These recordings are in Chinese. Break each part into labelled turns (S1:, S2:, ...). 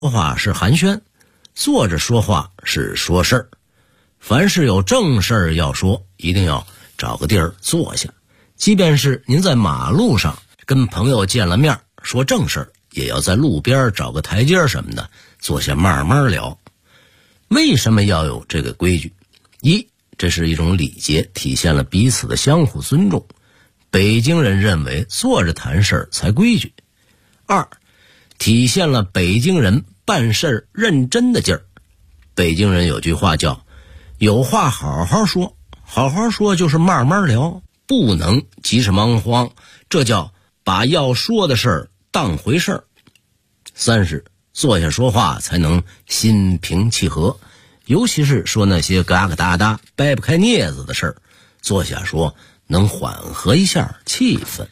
S1: 说话是寒暄，坐着说话是说事儿。凡是有正事儿要说，一定要找个地儿坐下。即便是您在马路上跟朋友见了面说正事儿，也要在路边找个台阶什么的坐下慢慢聊。为什么要有这个规矩？一，这是一种礼节，体现了彼此的相互尊重。北京人认为坐着谈事儿才规矩。二，体现了北京人办事儿认真的劲儿。北京人有句话叫有话好好说，好好说就是慢慢聊，不能急着忙慌，这叫把要说的事儿当回事儿。三是坐下说话才能心平气和，尤其是说那些嘎嘎哒哒掰不开镊子的事儿，坐下说能缓和一下气氛。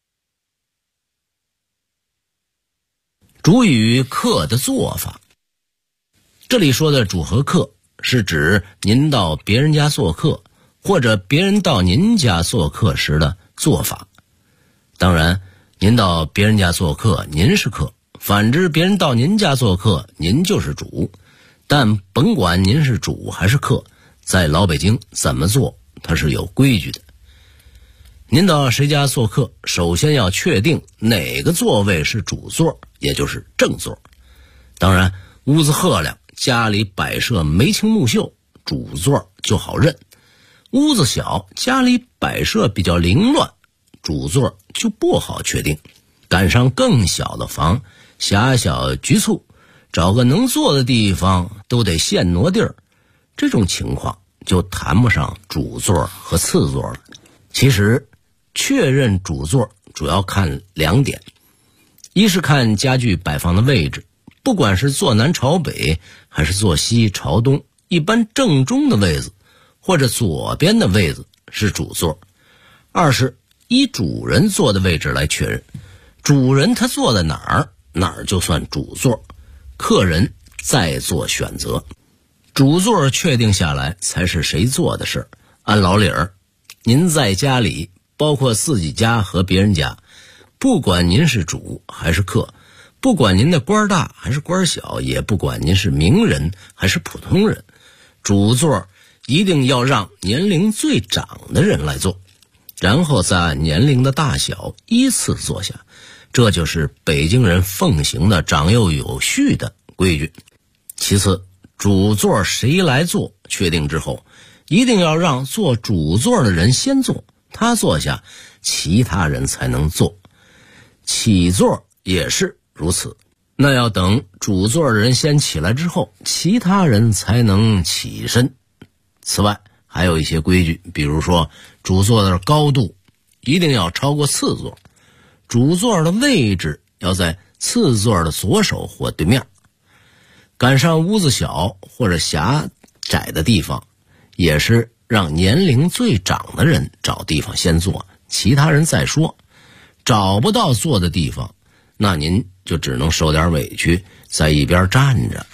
S1: 主语客的做法，这里说的主和客是指您到别人家做客，或者别人到您家做客时的做法。当然，您到别人家做客，您是客；反之，别人到您家做客，您就是主。但甭管您是主还是客，在老北京怎么做，它是有规矩的。您到谁家做客，首先要确定哪个座位是主座，也就是正座。当然，屋子赫亮，家里摆设眉清目秀，主座就好认；屋子小，家里摆设比较凌乱，主座就不好确定。赶上更小的房，狭小局促，找个能坐的地方都得现挪地儿，这种情况就谈不上主座和次座了。其实确认主座主要看两点，一是看家具摆放的位置，不管是坐南朝北还是坐西朝东，一般正中的位子或者左边的位子是主座。二是依主人坐的位置来确认，主人他坐在哪儿，哪儿就算主座，客人再做选择。主座确定下来才是谁做的事。按老理儿，您在家里，包括自己家和别人家，不管您是主还是客，不管您的官大还是官小，也不管您是名人还是普通人，主座一定要让年龄最长的人来做，然后再按年龄的大小依次坐下。这就是北京人奉行的长幼有序的规矩。其次，主座谁来坐确定之后，一定要让坐主座的人先坐，他坐下，其他人才能坐。起座也是如此，那要等主座的人先起来之后，其他人才能起身。此外，还有一些规矩，比如说主座的高度一定要超过次座，主座的位置要在次座的左手或对面。赶上屋子小或者狭窄的地方，也是让年龄最长的人找地方先坐，其他人再说。找不到坐的地方，那您就只能受点委屈，在一边站着。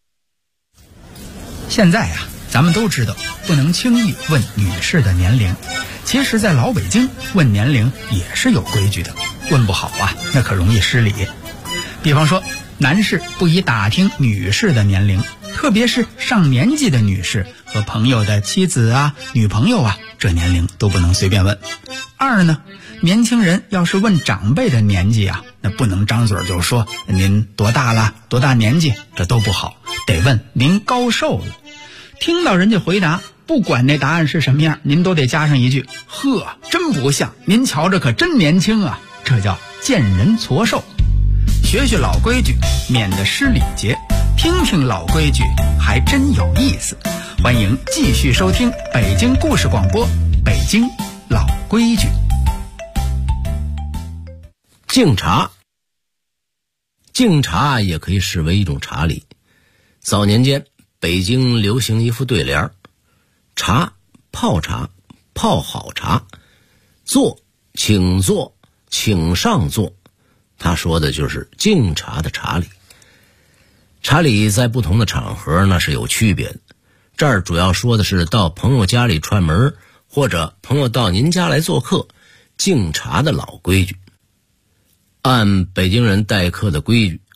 S2: 现在啊，咱们都知道不能轻易问女士的年龄，其实在老北京问年龄也是有规矩的，问不好啊，那可容易失礼。比方说，男士不宜打听女士的年龄，特别是上年纪的女士和朋友的妻子啊、女朋友啊，这年龄都不能随便问。二呢，年轻人要是问长辈的年纪啊，那不能张嘴就说您多大了、多大年纪，这都不好，得问您高寿了。听到人家回答，不管那答案是什么样，您都得加上一句：呵，真不像，您瞧着可真年轻啊，这叫见人矬寿。学学老规矩，免得失礼节，听听老规矩还真有意思。欢迎继续收听北京故事广播，北京老规矩。
S1: 敬茶，敬茶也可以视为一种茶礼。早年间北京流行一副对联：茶，泡茶，泡好茶；坐，请坐，请上座。他说的就是敬茶的茶礼。茶礼在不同的场合那是有区别的，这儿主要说的是到朋友家里串门，或者朋友到您家来做客，敬茶的老规矩。按北京人待客的规矩，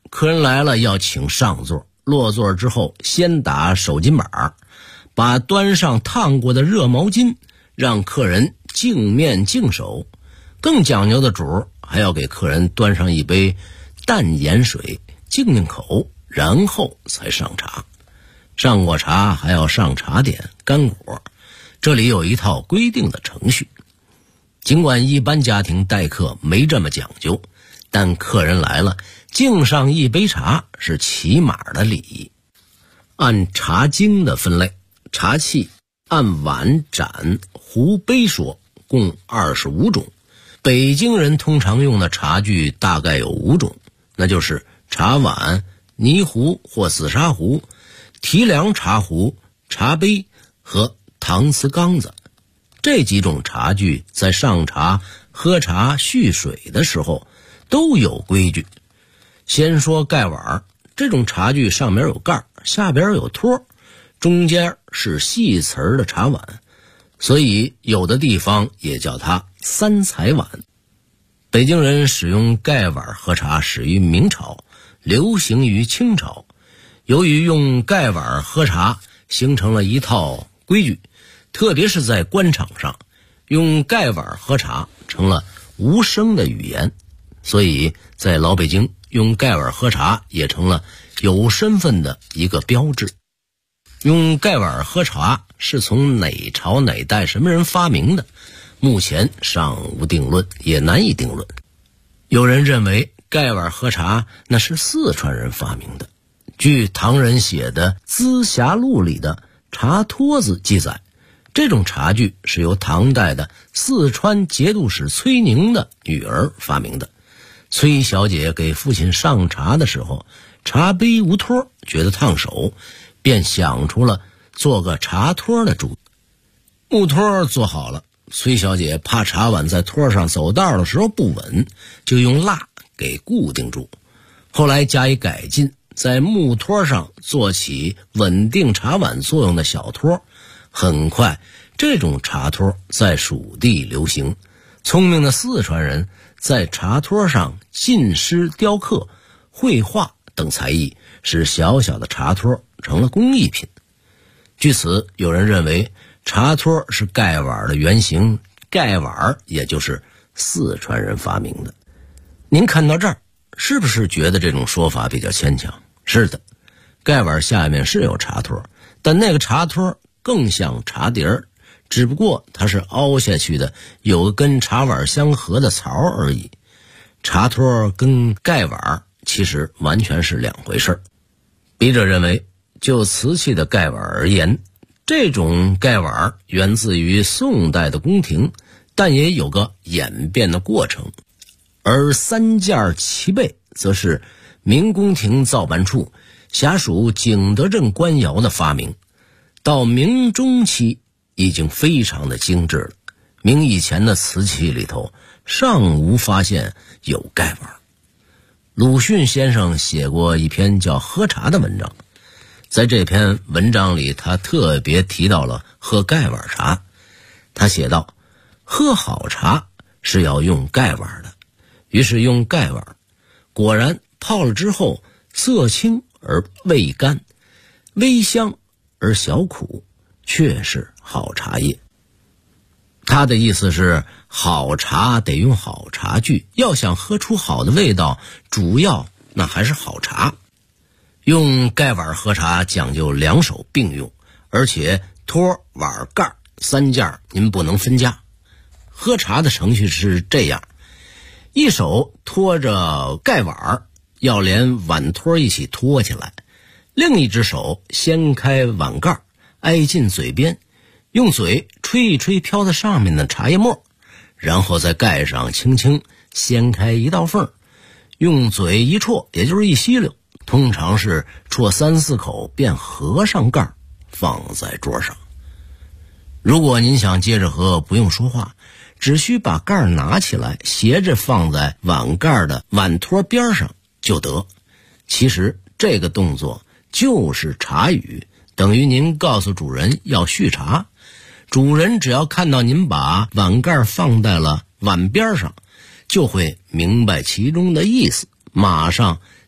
S1: 客人来了要请上座，落座之后先打手巾板，把端上烫过的热毛巾让客人净面净手。更讲究的主还要给客人端上一杯淡盐水净净口，然后才上茶。上过茶还要上茶点干果，这里有一套规定的程序。尽管一般家庭待客没这么讲究，但客人来了敬上一杯茶是起码的礼仪。按茶经的分类，茶器按碗、盏、壶、杯说，共25种。北京人通常用的茶具大概有5种，那就是茶碗、泥壶或紫砂壶、提梁茶壶、茶杯和搪瓷缸子。这几种茶具在上茶、喝茶、蓄水的时候都有规矩。先说盖碗，这种茶具上面有盖，下边有托，中间是细瓷的茶碗，所以有的地方也叫它三彩碗。北京人使用盖碗喝茶始于明朝，流行于清朝。由于用盖碗喝茶形成了一套规矩，特别是在官场上，用盖碗喝茶成了无声的语言，所以在老北京用盖碗喝茶也成了有身份的一个标志。用盖碗喝茶是从哪朝哪代什么人发明的，目前尚无定论，也难以定论。有人认为盖碗喝茶那是四川人发明的。据唐人写的《资霞录》里的茶托子记载，这种茶具是由唐代的四川节度使崔宁的女儿发明的。崔小姐给父亲上茶的时候，茶杯无托，觉得烫手，便想出了做个茶托的主意。木托做好了，崔小姐怕茶碗在托上走道的时候不稳，就用蜡给固定住。后来加以改进，在木托上做起稳定茶碗作用的小托。很快这种茶托在蜀地流行，聪明的四川人在茶托上浸湿雕刻、绘画等才艺，使小小的茶托成了工艺品。据此，有人认为茶托是盖碗的原型，盖碗也就是四川人发明的。您看到这儿，是不是觉得这种说法比较牵强？是的，盖碗下面是有茶托，但那个茶托更像茶碟儿，只不过它是凹下去的，有个跟茶碗相合的槽而已。茶托跟盖碗其实完全是两回事。笔者认为，就瓷器的盖碗而言，这种盖碗源自于宋代的宫廷，但也有个演变的过程。而三件齐备则是明宫廷造办处辖属景德镇官窑的发明，到明中期已经非常的精致了。明以前的瓷器里头尚无发现有盖碗。鲁迅先生写过一篇叫《喝茶》的文章，在这篇文章里他特别提到了喝盖碗茶。他写道，喝好茶是要用盖碗的，于是用盖碗，果然泡了之后色清而味甘，微香而小苦，确是好茶叶。他的意思是，好茶得用好茶具，要想喝出好的味道，主要那还是好茶。用盖碗喝茶讲究两手并用，而且托、碗、盖三件您不能分家。喝茶的程序是这样，一手托着盖碗，要连碗托一起托起来，另一只手掀开碗盖，挨近嘴边，用嘴吹一吹飘在上面的茶叶沫，然后在盖上轻轻掀开一道缝，用嘴一啜，也就是一吸溜，通常是啜3、4口便合上盖，放在桌上。如果您想接着喝，不用说话，只需把盖拿起来，斜着放在碗盖的碗托边上就得。其实这个动作就是茶语，等于您告诉主人要续茶。主人只要看到您把碗盖放在了碗边上，就会明白其中的意思，马上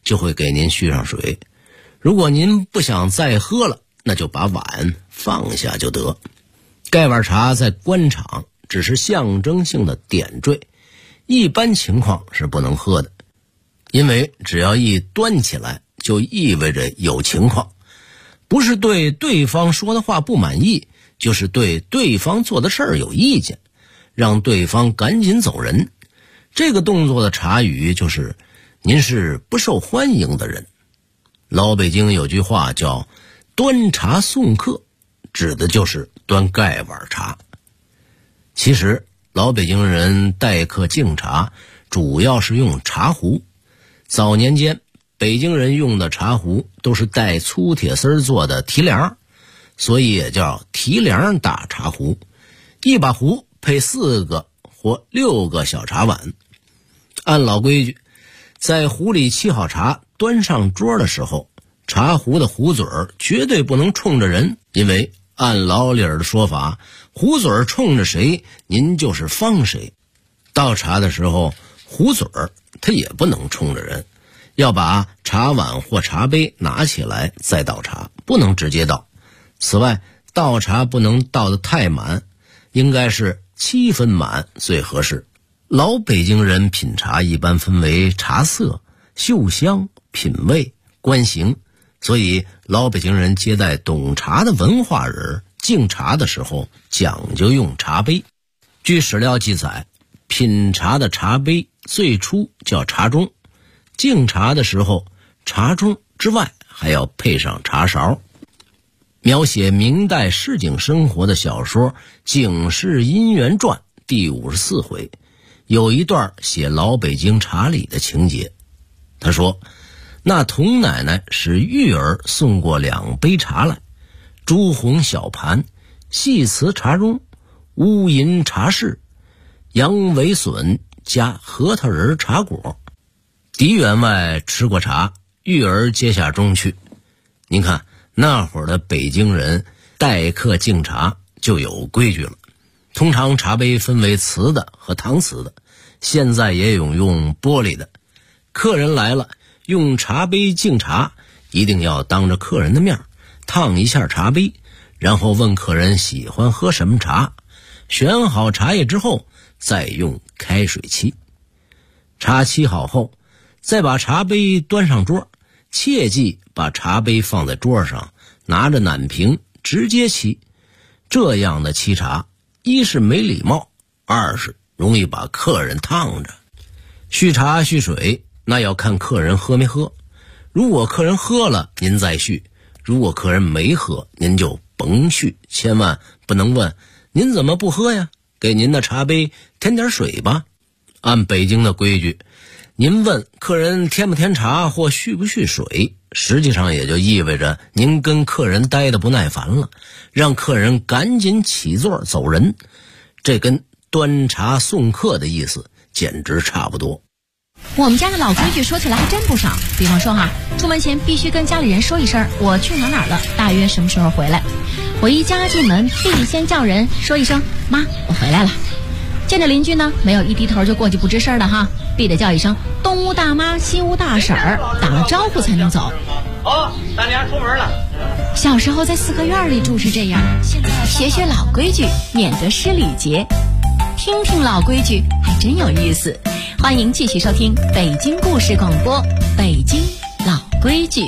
S1: 就会给您续上水。如果您不想再喝了，那就把碗放下就得。盖碗茶在官场只是象征性的点缀，一般情况是不能喝的，因为只要一端起来就意味着有情况，不是对对方说的话不满意，就是对对方做的事儿有意见，让对方赶紧走人。这个动作的茶语就是您是不受欢迎的人。老北京有句话叫端茶送客，指的就是端盖碗茶。其实老北京人待客敬茶主要是用茶壶，早年间北京人用的茶壶都是带粗铁丝做的提梁，所以也叫提梁大茶壶。一把壶配4个或6个小茶碗。按老规矩，在壶里沏好茶端上桌的时候，茶壶的壶嘴绝对不能冲着人，因为按老理儿的说法，壶嘴冲着谁，您就是方谁。倒茶的时候，壶嘴它也不能冲着人，要把茶碗或茶杯拿起来再倒茶，不能直接倒。此外，倒茶不能倒得太满，应该是7分满最合适。老北京人品茶一般分为茶色、嗅香、品味、观形，所以老北京人接待懂茶的文化人敬茶的时候讲究用茶杯。据史料记载，品茶的茶杯最初叫茶盅，敬茶的时候茶盅之外还要配上茶勺。描写明代市井生活的小说《警世姻缘传》第54回有一段写老北京茶礼的情节。他说，那童奶奶使玉儿送过2杯茶来，朱红小盘，细瓷茶盅，乌银茶室，羊尾笋加核桃仁茶果。狄员外吃过茶，玉儿接下盅去。您看那会儿的北京人待客敬茶就有规矩了。通常茶杯分为瓷的和搪瓷的，现在也有用玻璃的。客人来了，用茶杯敬茶，一定要当着客人的面烫一下茶杯，然后问客人喜欢喝什么茶，选好茶叶之后再用开水沏。茶沏好后，再把茶杯端上桌，切记把茶杯放在桌上，拿着奶瓶直接沏。这样的沏茶，一是没礼貌，二是容易把客人烫着。续茶续水，那要看客人喝没喝。如果客人喝了，您再续；如果客人没喝，您就甭续。千万不能问您怎么不喝呀，给您的茶杯添点水吧。按北京的规矩，您问客人添不添茶或续不续水，实际上也就意味着您跟客人待得不耐烦了，让客人赶紧起座走人。这跟端茶送客的意思简直差不多。
S3: 我们家的老规矩说起来还真不少，比方说出门前必须跟家里人说一声我去哪儿了，大约什么时候回来。我一家进门必先叫人说一声妈，我回来了。见着邻居呢，没有一低头就过去不吱声的必得叫一声东屋大妈西屋大婶儿，打了招呼才能走。
S4: 好，大娘出门了。
S3: 小时候在4合院里住是这样，现在学学老规矩，免得失礼节。听听老规矩还真有意思。欢迎继续收听北京故事广播，北京老规矩。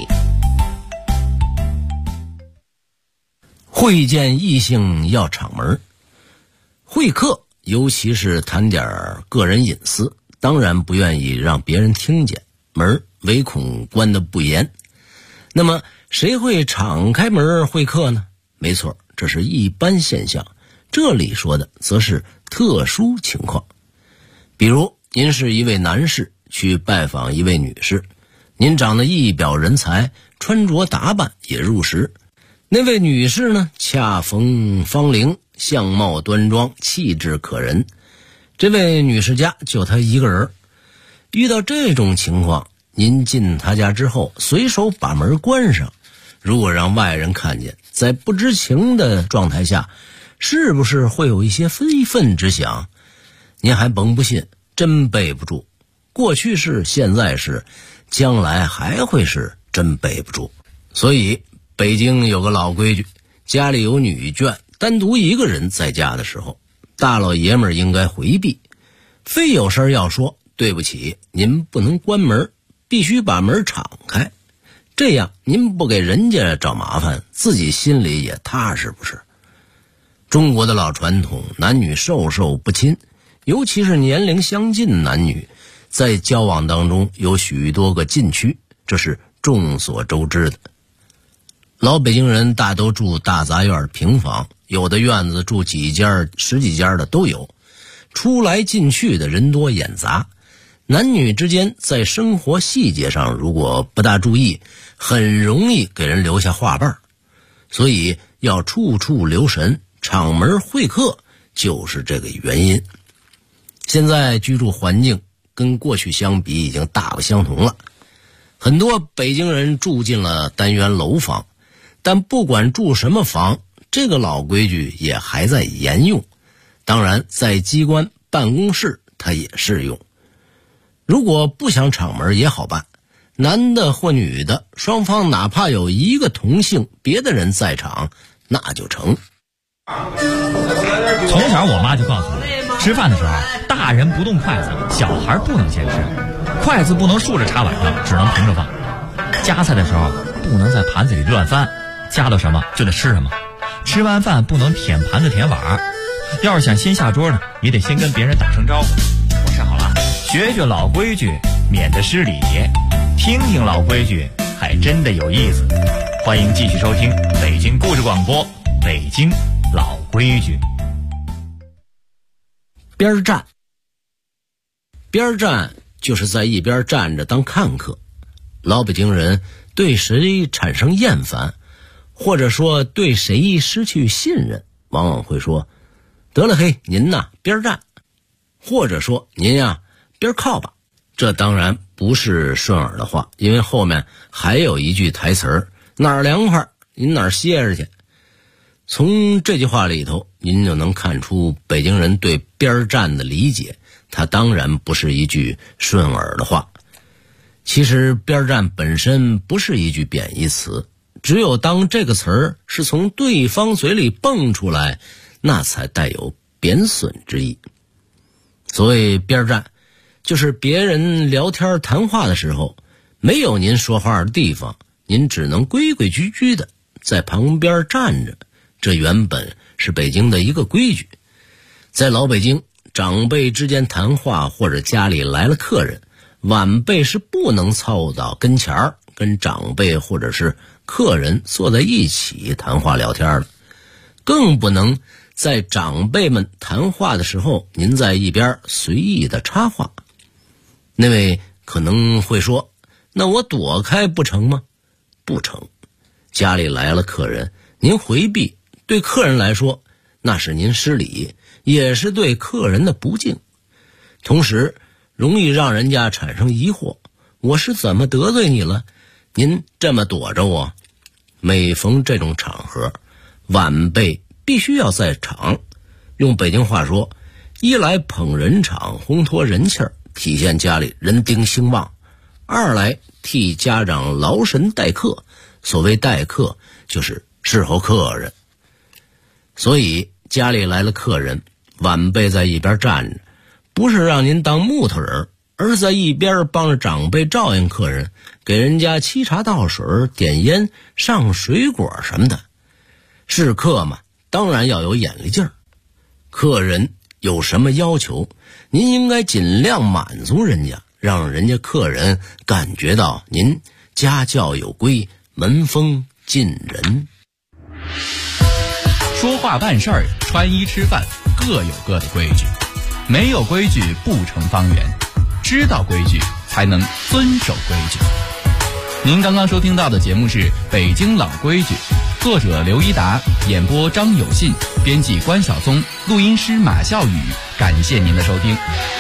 S1: 会见异性要敞门，会客尤其是谈点个人隐私，当然不愿意让别人听见，门唯恐关得不严。那么谁会敞开门会客呢？没错，这是一般现象，这里说的则是特殊情况。比如您是一位男士去拜访一位女士，您长得一表人才，穿着打扮也入时。那位女士呢，恰逢芳龄，相貌端庄，气质可人。这位女士家就她一个人。遇到这种情况，您进她家之后随手把门关上，如果让外人看见，在不知情的状态下，是不是会有一些非分之想？您还甭不信，真背不住。过去式现在是将来还会是真背不住。所以北京有个老规矩，家里有女眷单独一个人在家的时候，大老爷们儿应该回避，非有事要说，对不起，您不能关门，必须把门敞开，这样您不给人家找麻烦，自己心里也踏实不是？中国的老传统，男女授受不亲，尤其是年龄相近男女，在交往当中有许多个禁区，这是众所周知的。老北京人大都住大杂院平房，有的院子住几间十几间的都有，出来进去的人多眼杂，男女之间在生活细节上如果不大注意，很容易给人留下话瓣，所以要处处留神，敞门会客就是这个原因。现在居住环境跟过去相比已经大不相同了，很多北京人住进了单元楼房，但不管住什么房，这个老规矩也还在沿用。当然在机关办公室它也适用。如果不想敞门也好办，男的或女的双方哪怕有一个同姓，别的人在场那就成。
S5: 从小我妈就告诉我，吃饭的时候大人不动筷子，小孩不能先吃，筷子不能竖着插碗上，只能平着放，夹菜的时候不能在盘子里乱翻，夹到什么就得吃什么，吃完饭不能舔盘子舔碗，要是想先下桌呢，也得先跟别人打声招呼。我吃好了，学学老规矩，免得失礼，听听老规矩还真的有意思。欢迎继续收听北京故事广播，北京老规矩。
S1: 边站，边站就是在一边站着当看客。老北京人对谁产生厌烦，或者说对谁失去信任，往往会说，得了嘿，您呐边站，或者说您呀边靠吧。这当然不是顺耳的话，因为后面还有一句台词儿，哪儿凉快您哪儿歇着去。从这句话里头您就能看出北京人对边站的理解，它当然不是一句顺耳的话。其实边站本身不是一句贬义词，只有当这个词儿是从对方嘴里蹦出来，那才带有贬损之意。所谓边站，就是别人聊天谈话的时候，没有您说话的地方，您只能规规矩矩的在旁边站着。这原本是北京的一个规矩。在老北京，长辈之间谈话或者家里来了客人，晚辈是不能凑到跟前儿跟长辈或者是客人坐在一起谈话聊天的，更不能在长辈们谈话的时候您在一边随意的插话。那位可能会说，那我躲开不成吗？不成。家里来了客人，您回避，对客人来说那是您失礼，也是对客人的不敬，同时容易让人家产生疑惑，我是怎么得罪你了，您这么躲着我。每逢这种场合，晚辈必须要在场，用北京话说，一来捧人场烘托人气儿，体现家里人丁兴旺；二来替家长劳神待客，所谓待客就是侍候客人。所以家里来了客人，晚辈在一边站着，不是让您当木头人，而是在一边帮着长辈照应客人，给人家沏茶倒水点烟上水果什么的。是客嘛，当然要有眼力劲儿，客人有什么要求，您应该尽量满足人家，让人家客人感觉到您家教有规，门风近人。
S2: 说话办事儿，穿衣吃饭，各有各的规矩，没有规矩不成方圆，知道规矩才能遵守规矩。您刚刚收听到的节目是《北京老规矩》，作者刘一达，演播张有信，编辑关晓松，录音师马笑宇。感谢您的收听。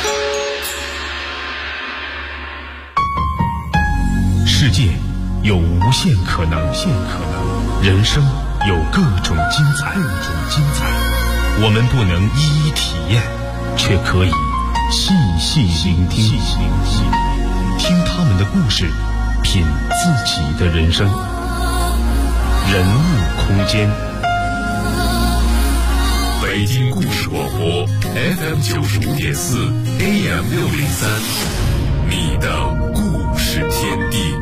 S6: 世界有无限可能，人生有各种精彩，我们不能一一体验，却可以细细聆听，听他们们的故事，品自己的人生。人物空间，北京故事广播 FM95.4 AM603，你的故事天地。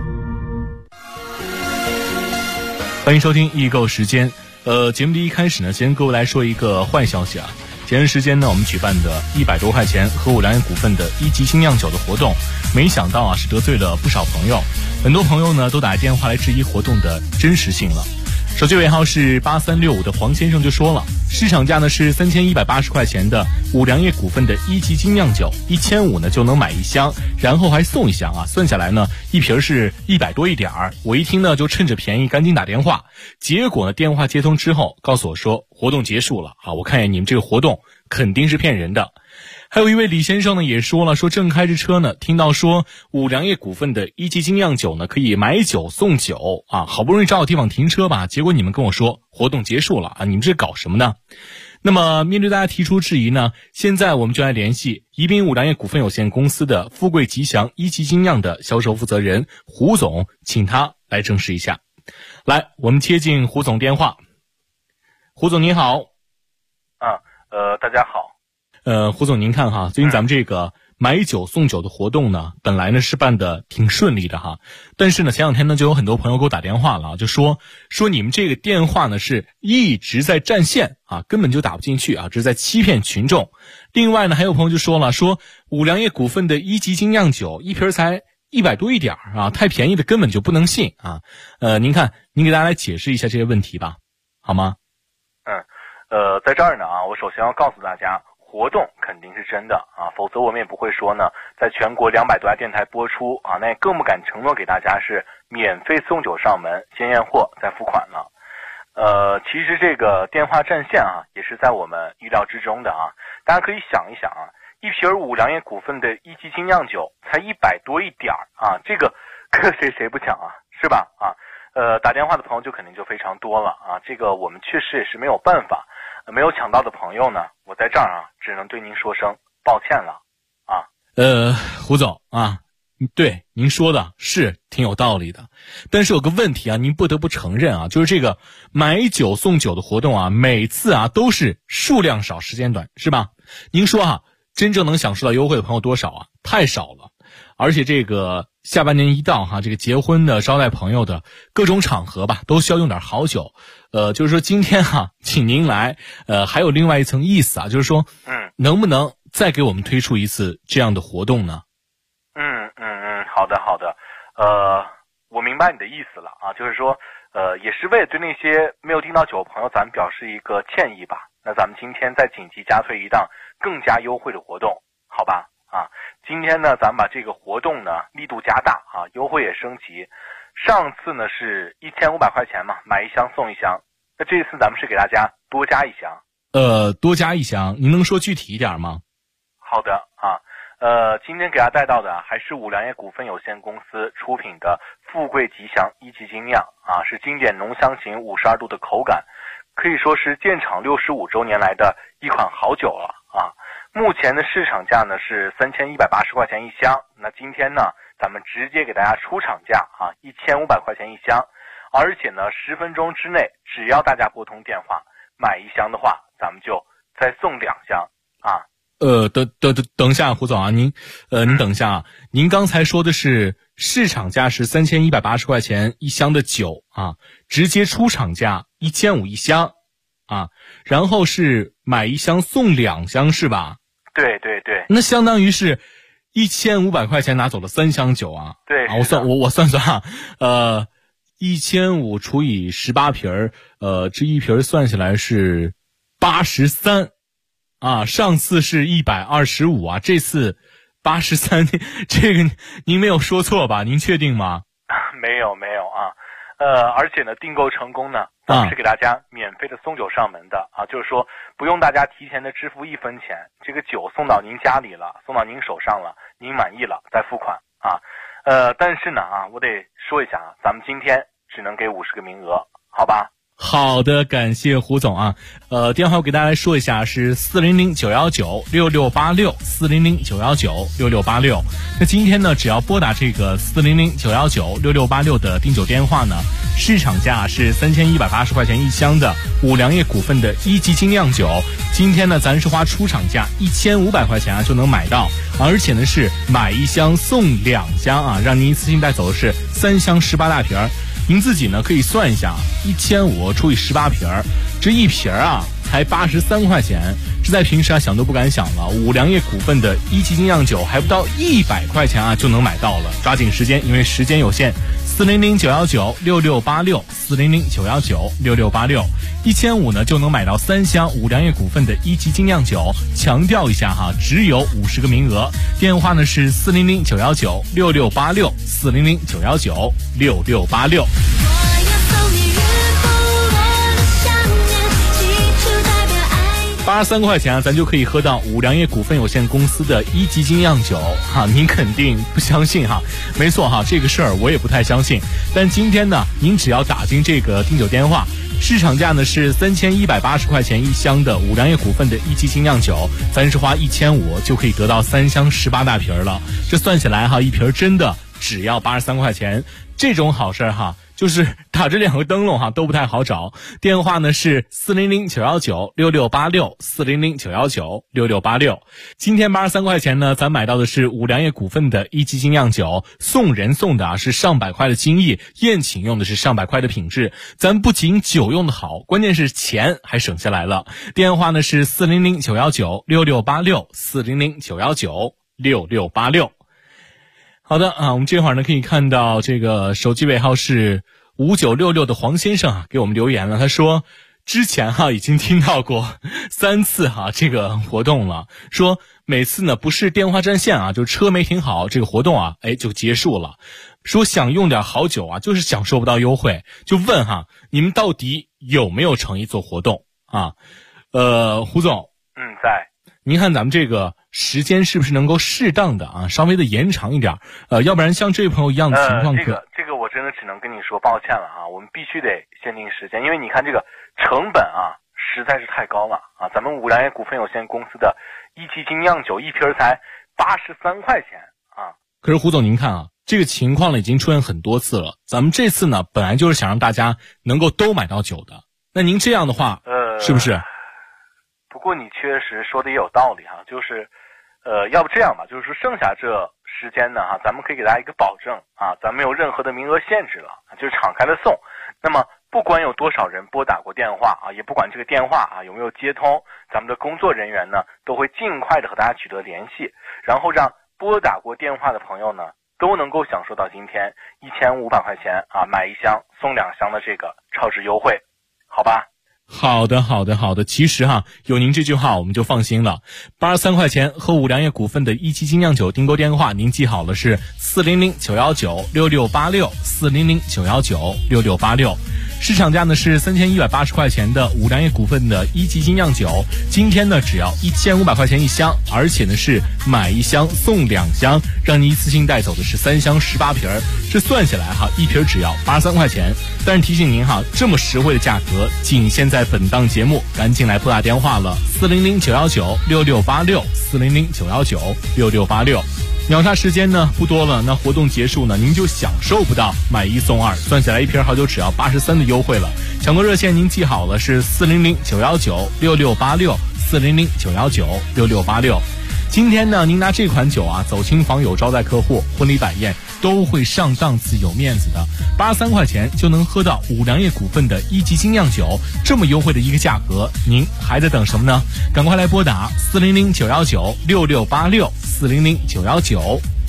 S7: 欢迎收听易购时间。节目的一开始呢，先跟各位来说一个坏消息啊。前段时间呢，我们举办的100多块钱和五粮液股份的1级精酿酒的活动，没想到啊是得罪了不少朋友，很多朋友呢都打电话来质疑活动的真实性了。手机尾号是8365的黄先生就说了，市场价呢是3180块钱的五粮液股份的1级精酿酒，1500呢就能买一箱，然后还送一箱啊，算下来呢一瓶是100多一点儿。我一听呢就趁着便宜赶紧打电话，结果呢电话接通之后告诉我说活动结束了啊，我看见你们这个活动肯定是骗人的。还有一位李先生呢也说了，说正开着车呢，听到说五粮液股份的1级精酿酒呢可以买酒送酒啊，好不容易找好地方停车吧，结果你们跟我说活动结束了啊，你们这搞什么呢？那么面对大家提出质疑呢，现在我们就来联系宜宾五粮液股份有限公司的富贵吉祥1级精酿的销售负责人胡总，请他来证实一下。来，我们接进胡总电话。胡总您好。
S8: 大家好。
S7: 胡总您看哈，最近咱们这个买酒送酒的活动呢，本来呢是办的挺顺利的哈，但是呢前两天呢就有很多朋友给我打电话了，就说你们这个电话呢是一直在占线啊，根本就打不进去啊，这是在欺骗群众。另外呢还有朋友就说了，说五粮液股份的1级精酿酒一瓶才100多一点啊，太便宜的根本就不能信啊。您看您给大家来解释一下这些问题吧，好吗？
S8: 在这儿呢啊，我首先要告诉大家，活动肯定是真的啊，否则我们也不会说呢，在全国200多家电台播出啊，那也更不敢承诺给大家是免费送酒上门，先验货再付款了。其实这个电话占线啊，也是在我们预料之中的啊。大家可以想一想啊，一瓶五粮液股份的1级精酿酒才100多一点啊，这个搁谁不抢啊，是吧？啊，打电话的朋友就肯定就非常多了啊，这个我们确实也是没有办法。没有抢到的朋友呢，我在这儿啊，只能对您说声抱歉了啊。
S7: 胡总啊，对您说的是挺有道理的，但是有个问题啊，您不得不承认啊，就是这个买酒送酒的活动啊，每次啊都是数量少时间短，是吧？您说啊，真正能享受到优惠的朋友多少啊？太少了。而且这个下半年一到哈，这个结婚的、招待朋友的各种场合吧，都需要用点好酒。就是说今天哈，请您来，还有另外一层意思啊，就是说，能不能再给我们推出一次这样的活动呢？
S8: 好的，我明白你的意思了啊，就是说，也是为了对那些没有订到酒的朋友，咱们表示一个歉意吧。那咱们今天再紧急加推一档更加优惠的活动，好吧？啊，今天呢，咱们把这个活动呢力度加大啊，优惠也升级。上次呢是1500块钱嘛，买一箱送一箱。那这次咱们是给大家多加一箱。
S7: 多加一箱，您能说具体一点吗？
S8: 好的啊，今天给大家带到的还是五粮液股份有限公司出品的富贵吉祥1级精酿啊，是经典浓香型52度的口感，可以说是建厂65周年来的一款好酒了啊。目前的市场价呢是3180块钱一箱，那今天呢咱们直接给大家出厂价啊，1500块钱一箱，而且呢10分钟之内，只要大家拨通电话买一箱的话，咱们就再送2箱啊。
S7: 等一下，胡总啊，您等一下啊，您刚才说的是市场价是3180块钱一箱的酒啊，直接出厂价1500一箱啊，然后是买一箱送2箱是吧？
S8: 对，
S7: 那相当于是1500块钱拿走了3箱酒啊。
S8: 对
S7: 啊，我算啊，1500除以18瓶这一瓶算下来是83啊，上次是125啊，这次83，这个您没有说错吧？您确定吗？
S8: 没有啊，而且呢，订购成功呢，咱们是给大家免费的送酒上门的啊，就是说不用大家提前的支付1分钱，这个酒送到您家里了，送到您手上了，您满意了再付款啊。但是呢啊，我得说一下啊，咱们今天只能给50个名额，好吧？
S7: 好的，感谢胡总啊。电话我给大家来说一下，是400-919-6686，400-919-6686。那今天呢，只要拨打这个400-919-6686的订酒电话呢，市场价是3180块钱一箱的五粮液股份的1级精酿酒。今天呢，咱是花出厂价1500块钱啊就能买到，而且呢是买1箱送2箱啊，让您一次性带走的是3箱18大瓶。您自己呢可以算一下，1500除以18瓶，这一瓶啊才83块钱，这在平时啊想都不敢想了。五粮液股份的1级精酿酒还不到100块钱啊就能买到了，抓紧时间，因为时间有限。400-919-6686，400-919-6686，1500呢就能买到3箱五粮液股份的1级精酿酒。强调一下哈，只有50个名额。电话呢是400-919-6686，400-919-6686。83块钱啊，咱就可以喝到五粮液股份有限公司的1级精酿酒哈，您肯定不相信哈？没错哈，这个事儿我也不太相信。但今天呢，您只要打进这个订酒电话，市场价呢是3180块钱一箱的五粮液股份的1级精酿酒，咱是花1500就可以得到3箱18大瓶了。这算起来哈，一瓶真的只要83块钱，这种好事哈。就是打着2个灯笼哈都不太好找。电话呢是400-919-6686，400-919-6686。今天83块钱呢，咱买到的是五粮液股份的1级精酿酒，送人送的啊是上百块的精益，宴请用的是上百块的品质。咱不仅酒用的好，关键是钱还省下来了。电话呢是400-919-6686，400-919-6686。好的啊，我们这会儿呢可以看到这个手机尾号是5966的黄先生啊给我们留言了，他说之前哈已经听到过3次哈这个活动了，说每次呢不是电话占线啊，就车没停好，这个活动啊就结束了。说想用点好酒啊，就是享受不到优惠，就问哈你们到底有没有诚意做活动啊？胡总，
S8: 在。
S7: 您看咱们这个时间是不是能够适当的啊，稍微的延长一点？要不然像这位朋友一样的情况，
S8: 这个我真的只能跟你说抱歉了啊，我们必须得限定时间，因为你看这个成本啊实在是太高了啊。咱们五粮液股份有限公司的1级精酿酒一瓶才83块钱啊。
S7: 可是胡总您看啊，这个情况呢已经出现很多次了，咱们这次呢本来就是想让大家能够都买到酒的，那您这样的话是不是？
S8: 不过你确实说的也有道理哈，就是要不这样吧，就是说剩下这时间呢哈，咱们可以给大家一个保证啊，咱没有任何的名额限制了，就是敞开了送。那么不管有多少人拨打过电话啊，也不管这个电话啊有没有接通，咱们的工作人员呢都会尽快的和大家取得联系，然后让拨打过电话的朋友呢都能够享受到今天1500块钱啊买1箱送2箱的这个超值优惠，好吧？
S7: 好的。其实哈，有您这句话我们就放心了。83块钱和五粮液股份的1级精酿酒订购电话，您记好了是400-919-6686，400-919-6686。市场价呢是3180块钱的五粮液股份的1级精酿酒，今天呢只要1500块钱一箱，而且呢是买1箱送2箱，让您一次性带走的是3箱18瓶。这算下来哈，一瓶只要83块钱。但是提醒您哈，这么实惠的价格仅限在本档节目，赶紧来拨打电话了，400-919-6686，400-919-6686。秒杀时间呢不多了，那活动结束呢，您就享受不到买1送2，算下来一瓶好酒只要83的优惠了。抢购热线您记好了是400-919-6686，400-919-6686。今天呢，您拿这款酒啊走亲访友、招待客户、婚礼摆宴都会上档次、有面子的。83块钱就能喝到五粮液股份的1级精酿酒，这么优惠的一个价格，您还在等什么呢？赶快来拨打400-919-6686，400-919-6686。